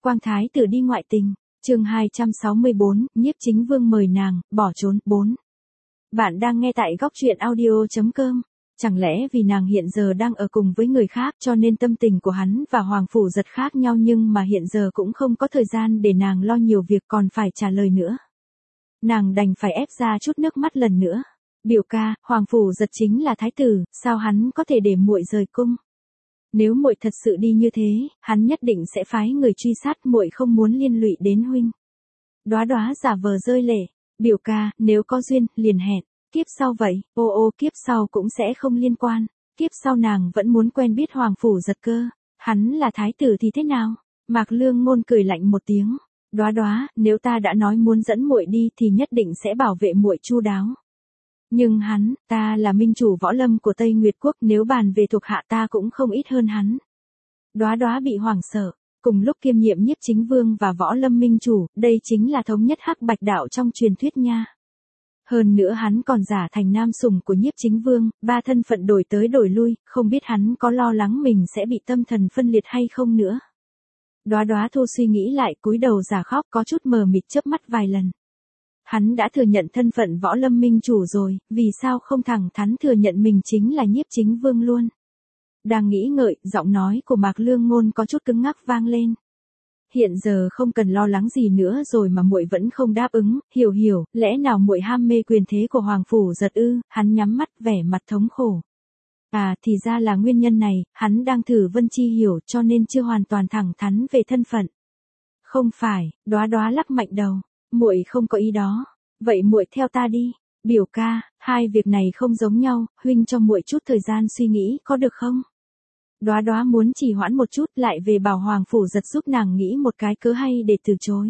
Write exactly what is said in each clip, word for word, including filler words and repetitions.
Quang thái tử đi ngoại tình, chương hai trăm sáu mươi bốn, Nhiếp Chính Vương mời nàng, bỏ trốn, bốn. Bạn đang nghe tại góc truyện audio chấm com. Chẳng lẽ vì nàng hiện giờ đang ở cùng với người khác cho nên tâm tình của hắn và Hoàng Phủ Giật khác nhau, nhưng mà hiện giờ cũng không có thời gian để nàng lo nhiều việc còn phải trả lời nữa. Nàng đành phải ép ra chút nước mắt lần nữa. Biểu ca, Hoàng Phủ Giật chính là thái tử, sao hắn có thể để muội rời cung? Nếu muội thật sự đi như thế, hắn nhất định sẽ phái người truy sát, muội không muốn liên lụy đến huynh. Đóa Đóa giả vờ rơi lệ, biểu ca, nếu có duyên, liền hẹn, kiếp sau vậy, ô ô kiếp sau cũng sẽ không liên quan, kiếp sau nàng vẫn muốn quen biết Hoàng Phủ Giật cơ, hắn là thái tử thì thế nào? Mạc Lương Ngôn cười lạnh một tiếng, Đóa Đóa, nếu ta đã nói muốn dẫn muội đi thì nhất định sẽ bảo vệ muội chu đáo. Nhưng hắn, ta là minh chủ võ lâm của Tây Nguyệt Quốc, nếu bàn về thuộc hạ ta cũng không ít hơn hắn. Đóa Đóa bị hoảng sợ, cùng lúc kiêm nhiệm Nhiếp Chính Vương và võ lâm minh chủ, đây chính là thống nhất hắc bạch đạo trong truyền thuyết nha. Hơn nữa hắn còn giả thành nam sủng của Nhiếp Chính Vương, ba thân phận đổi tới đổi lui, không biết hắn có lo lắng mình sẽ bị tâm thần phân liệt hay không nữa. Đóa Đóa thu suy nghĩ lại, cúi đầu giả khóc, có chút mờ mịt chớp mắt vài lần. Hắn đã thừa nhận thân phận võ lâm minh chủ rồi, vì sao không thẳng thắn thừa nhận mình chính là Nhiếp Chính Vương luôn? Đang nghĩ ngợi, giọng nói của Mạc Lương Ngôn có chút cứng ngắc vang lên. Hiện giờ không cần lo lắng gì nữa rồi mà muội vẫn không đáp ứng, hiểu hiểu, lẽ nào muội ham mê quyền thế của Hoàng Phủ Giật ư? Hắn nhắm mắt, vẻ mặt thống khổ. À, thì ra là nguyên nhân này, hắn đang thử Vân Chi hiểu cho nên chưa hoàn toàn thẳng thắn về thân phận. Không phải, Đóa Đóa lắc mạnh đầu. Muội không có ý đó, vậy muội theo ta đi. Biểu ca, hai việc này không giống nhau, huynh cho muội chút thời gian suy nghĩ có được không? Đóa Đóa muốn trì hoãn một chút, lại về bảo Hoàng Phủ Giật giúp nàng nghĩ một cái cớ hay để từ chối.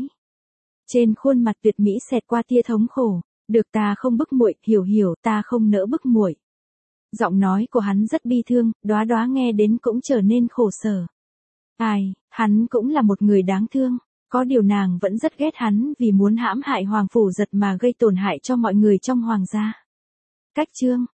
Trên khuôn mặt tuyệt mỹ xẹt qua tia thống khổ, được, ta không bức muội, hiểu hiểu, ta không nỡ bức muội. Giọng nói của hắn rất bi thương, Đóa Đóa nghe đến cũng trở nên khổ sở. Ai, hắn cũng là một người đáng thương. Có điều nàng vẫn rất ghét hắn vì muốn hãm hại Hoàng Phủ Giật mà gây tổn hại cho mọi người trong hoàng gia. Cách chương